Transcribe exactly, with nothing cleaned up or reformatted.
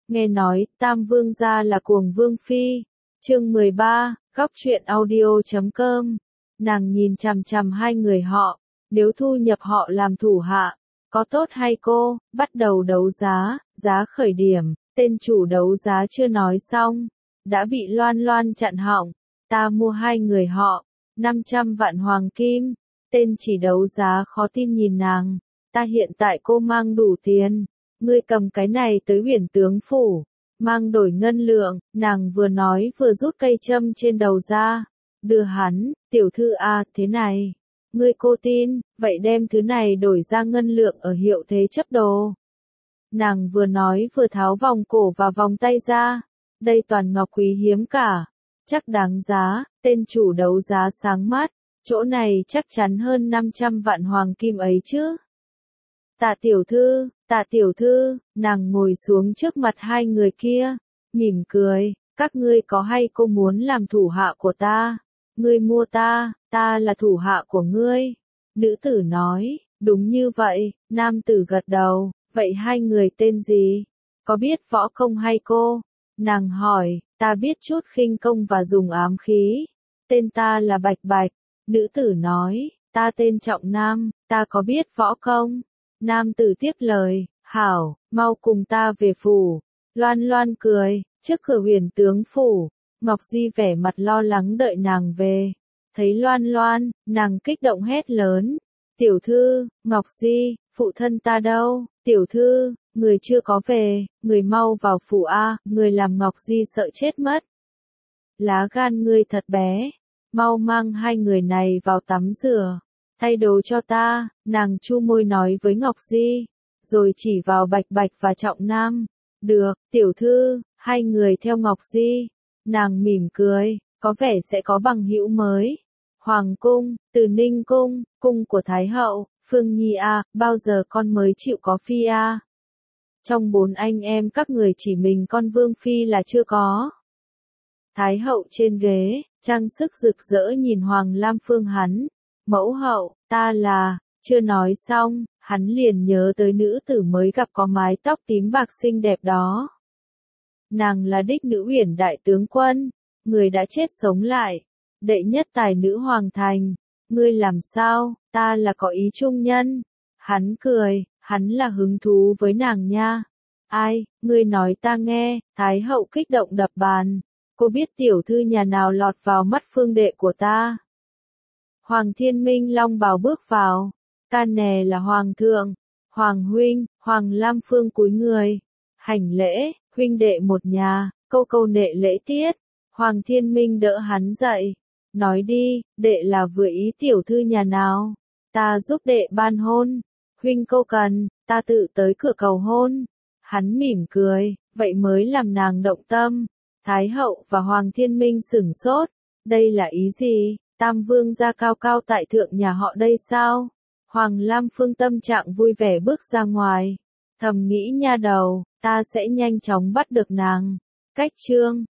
Nghe nói, Tam Vương gia là cuồng vương phi. Chương mười ba, góc truyện audio chấm com. Nàng nhìn chằm chằm hai người họ, nếu thu nhập họ làm thủ hạ, có tốt hay cô? Bắt đầu đấu giá, giá khởi điểm, tên chủ đấu giá chưa nói xong, đã bị Loan Loan chặn họng. Ta mua hai người họ, năm trăm vạn hoàng kim. Tên chỉ đấu giá khó tin nhìn nàng, ta hiện tại cô mang đủ tiền, ngươi cầm cái này tới Huyền tướng phủ, mang đổi ngân lượng. Nàng vừa nói vừa rút cây châm trên đầu ra, đưa hắn. Tiểu thư a, thế này, ngươi cô tin, vậy đem thứ này đổi ra ngân lượng ở hiệu thế chấp đồ. Nàng vừa nói vừa tháo vòng cổ và vòng tay ra, đây toàn ngọc quý hiếm cả, chắc đáng giá. Tên chủ đấu giá sáng mắt, chỗ này chắc chắn hơn năm trăm vạn hoàng kim ấy chứ. Tạ tiểu thư, tạ tiểu thư. Nàng ngồi xuống trước mặt hai người kia, mỉm cười, các ngươi có hay cô muốn làm thủ hạ của ta? Ngươi mua ta, ta là thủ hạ của ngươi. Nữ tử nói, đúng như vậy. Nam tử gật đầu, vậy hai người tên gì? Có biết võ công hay cô? Nàng hỏi, ta biết chút khinh công và dùng ám khí. Tên ta là Bạch Bạch. Nữ tử nói, ta tên Trọng Nam, ta có biết võ công. Nam tử tiếp lời, hảo, mau cùng ta về phủ. Loan Loan cười, trước cửa Huyền tướng phủ, Ngọc Di vẻ mặt lo lắng đợi nàng về. Thấy Loan Loan, nàng kích động hét lớn, tiểu thư, Ngọc Di, phụ thân ta đâu? Tiểu thư, người chưa có về, người mau vào phủ a. Người làm Ngọc Di sợ chết mất. Lá gan ngươi thật bé, mau mang hai người này vào tắm rửa, thay đồ cho ta. Nàng chu môi nói với Ngọc Di, rồi chỉ vào Bạch Bạch và Trọng Nam. Được, tiểu thư. Hai người theo Ngọc Di. Nàng mỉm cười, có vẻ sẽ có bằng hữu mới. Hoàng cung, Từ Ninh cung, cung của Thái hậu. Phương Nhi a, bao giờ con mới chịu có phi a? Trong bốn anh em các người chỉ mình con Vương phi là chưa có. Thái hậu trên ghế, trang sức rực rỡ nhìn Hoàng Lam Phương hắn. Mẫu hậu, ta là. Chưa nói xong, hắn liền nhớ tới nữ tử mới gặp có mái tóc tím bạc xinh đẹp đó. Nàng là đích nữ Uyển đại tướng quân, người đã chết sống lại, đệ nhất tài nữ hoàng thành. Ngươi làm sao? Ta là có ý trung nhân. Hắn cười, hắn là hứng thú với nàng nha. Ai, ngươi nói ta nghe. Thái hậu kích động đập bàn. Cô biết tiểu thư nhà nào lọt vào mắt phương đệ của ta? Hoàng Thiên Minh long bào bước vào. Can nè là hoàng thượng. Hoàng huynh. Hoàng Lam Phương cúi người, hành lễ. Huynh đệ một nhà, câu câu nệ lễ tiết. Hoàng Thiên Minh đỡ hắn dậy. Nói đi, đệ là vừa ý tiểu thư nhà nào? Ta giúp đệ ban hôn. Huynh câu cần, ta tự tới cửa cầu hôn. Hắn mỉm cười, vậy mới làm nàng động tâm. Thái hậu và Hoàng Thiên Minh sửng sốt. Đây là ý gì? Tam Vương gia cao cao tại thượng nhà họ đây sao? Hoàng Lam Phương tâm trạng vui vẻ bước ra ngoài. Thầm nghĩ nha đầu, ta sẽ nhanh chóng bắt được nàng. Cách chương